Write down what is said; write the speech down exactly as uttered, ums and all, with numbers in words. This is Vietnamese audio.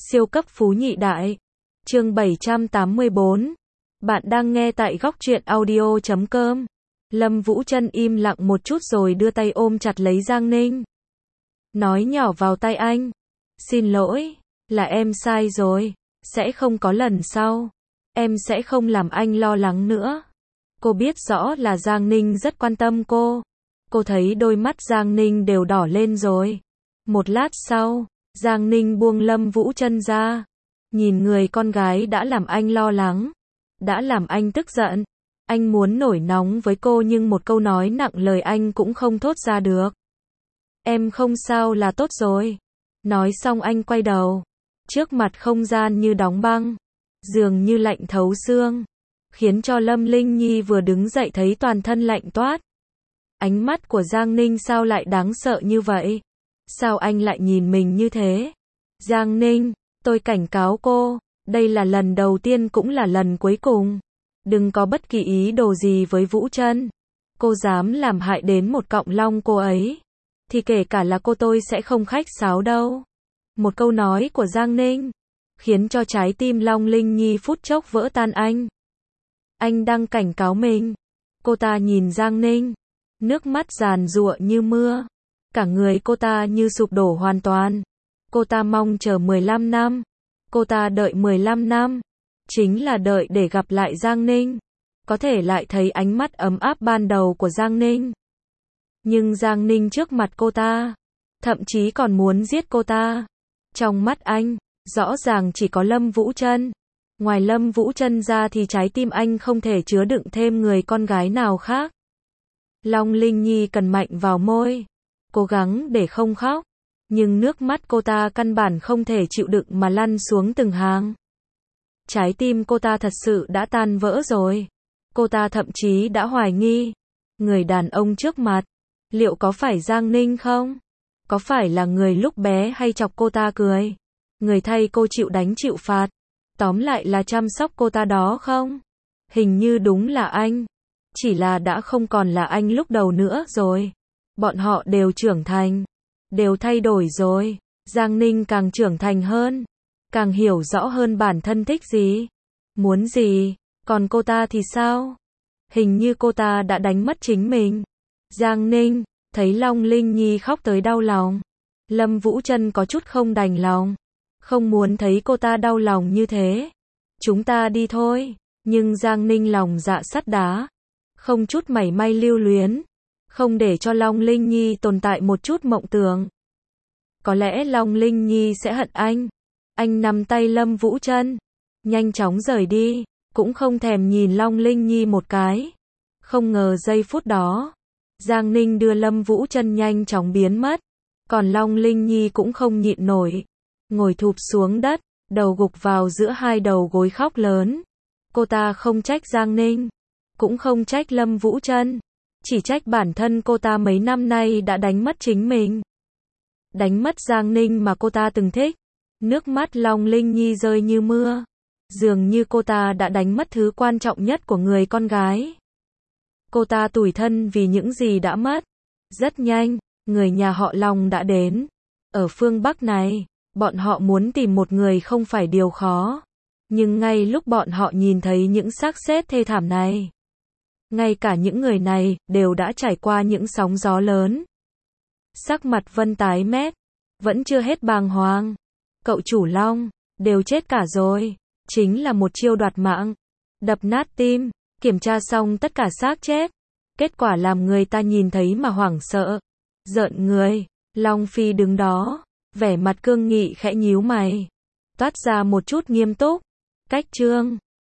Siêu cấp phú nhị đại. Chương bảy trăm tám mươi bốn. Bạn đang nghe tại góc truyện audio chấm com. Lâm Vũ Trân im lặng một chút rồi đưa tay ôm chặt lấy Giang Ninh. Nói nhỏ vào tai anh. Xin lỗi, là em sai rồi. Sẽ không có lần sau. Em sẽ không làm anh lo lắng nữa. Cô biết rõ là Giang Ninh rất quan tâm cô. Cô thấy đôi mắt Giang Ninh đều đỏ lên rồi. Một lát sau, Giang Ninh buông Lâm Vũ Trân ra. Nhìn người con gái đã làm anh lo lắng. Đã làm anh tức giận. Anh muốn nổi nóng với cô nhưng một câu nói nặng lời anh cũng không thốt ra được. Em không sao là tốt rồi. Nói xong anh quay đầu. Trước mặt không gian như đóng băng. Dường như lạnh thấu xương. Khiến cho Lâm Linh Nhi vừa đứng dậy thấy toàn thân lạnh toát. Ánh mắt của Giang Ninh sao lại đáng sợ như vậy? Sao anh lại nhìn mình như thế? Giang Ninh, tôi cảnh cáo cô, đây là lần đầu tiên cũng là lần cuối cùng. Đừng có bất kỳ ý đồ gì với Vũ Trân. Cô dám làm hại đến một cọng lông cô ấy, thì kể cả là cô tôi sẽ không khách sáo đâu. Một câu nói của Giang Ninh, khiến cho trái tim Long Linh Nhi phút chốc vỡ tan anh. Anh đang cảnh cáo mình. Cô ta nhìn Giang Ninh, nước mắt giàn giụa như mưa. Cả người cô ta như sụp đổ hoàn toàn. Cô ta mong chờ mười lăm năm. Cô ta đợi mười lăm năm. Chính là đợi để gặp lại Giang Ninh. Có thể lại thấy ánh mắt ấm áp ban đầu của Giang Ninh. Nhưng Giang Ninh trước mặt cô ta, thậm chí còn muốn giết cô ta. Trong mắt anh, rõ ràng chỉ có Lâm Vũ Trân. Ngoài Lâm Vũ Trân ra thì trái tim anh không thể chứa đựng thêm người con gái nào khác. Long Linh Nhi cần mạnh vào môi, cố gắng để không khóc. Nhưng nước mắt cô ta căn bản không thể chịu đựng mà lăn xuống từng hàng. Trái tim cô ta thật sự đã tan vỡ rồi. Cô ta thậm chí đã hoài nghi. Người đàn ông trước mặt, liệu có phải Giang Ninh không? Có phải là người lúc bé hay chọc cô ta cười? Người thay cô chịu đánh chịu phạt. Tóm lại là chăm sóc cô ta đó không? Hình như đúng là anh. Chỉ là đã không còn là anh lúc đầu nữa rồi. Bọn họ đều trưởng thành. Đều thay đổi rồi. Giang Ninh càng trưởng thành hơn. Càng hiểu rõ hơn bản thân thích gì. Muốn gì. Còn cô ta thì sao? Hình như cô ta đã đánh mất chính mình. Giang Ninh, thấy Long Linh Nhi khóc tới đau lòng. Lâm Vũ Trân có chút không đành lòng. Không muốn thấy cô ta đau lòng như thế. Chúng ta đi thôi. Nhưng Giang Ninh lòng dạ sắt đá. Không chút mảy may lưu luyến. Không để cho Long Linh Nhi tồn tại một chút mộng tưởng. Có lẽ Long Linh Nhi sẽ hận anh. Anh nắm tay Lâm Vũ Trân, nhanh chóng rời đi, cũng không thèm nhìn Long Linh Nhi một cái. Không ngờ giây phút đó, Giang Ninh đưa Lâm Vũ Trân nhanh chóng biến mất. Còn Long Linh Nhi cũng không nhịn nổi, ngồi thụp xuống đất, đầu gục vào giữa hai đầu gối khóc lớn. Cô ta không trách Giang Ninh, cũng không trách Lâm Vũ Trân, chỉ trách bản thân cô ta mấy năm nay đã đánh mất chính mình. Đánh mất Giang Ninh mà cô ta từng thích. Nước mắt Long Linh Nhi rơi như mưa. Dường như cô ta đã đánh mất thứ quan trọng nhất của người con gái. Cô ta tủi thân vì những gì đã mất. Rất nhanh, người nhà họ Long đã đến. Ở phương Bắc này, bọn họ muốn tìm một người không phải điều khó. Nhưng ngay lúc bọn họ nhìn thấy những xác chết thê thảm này, ngay cả những người này đều đã trải qua những sóng gió lớn. Sắc mặt Vân tái mét, vẫn chưa hết bàng hoàng. Cậu chủ Long, đều chết cả rồi. Chính là một chiêu đoạt mạng. Đập nát tim, kiểm tra xong tất cả xác chết. Kết quả làm người ta nhìn thấy mà hoảng sợ. Rợn người. Long Phi đứng đó, vẻ mặt cương nghị khẽ nhíu mày. Toát ra một chút nghiêm túc. Cách trương,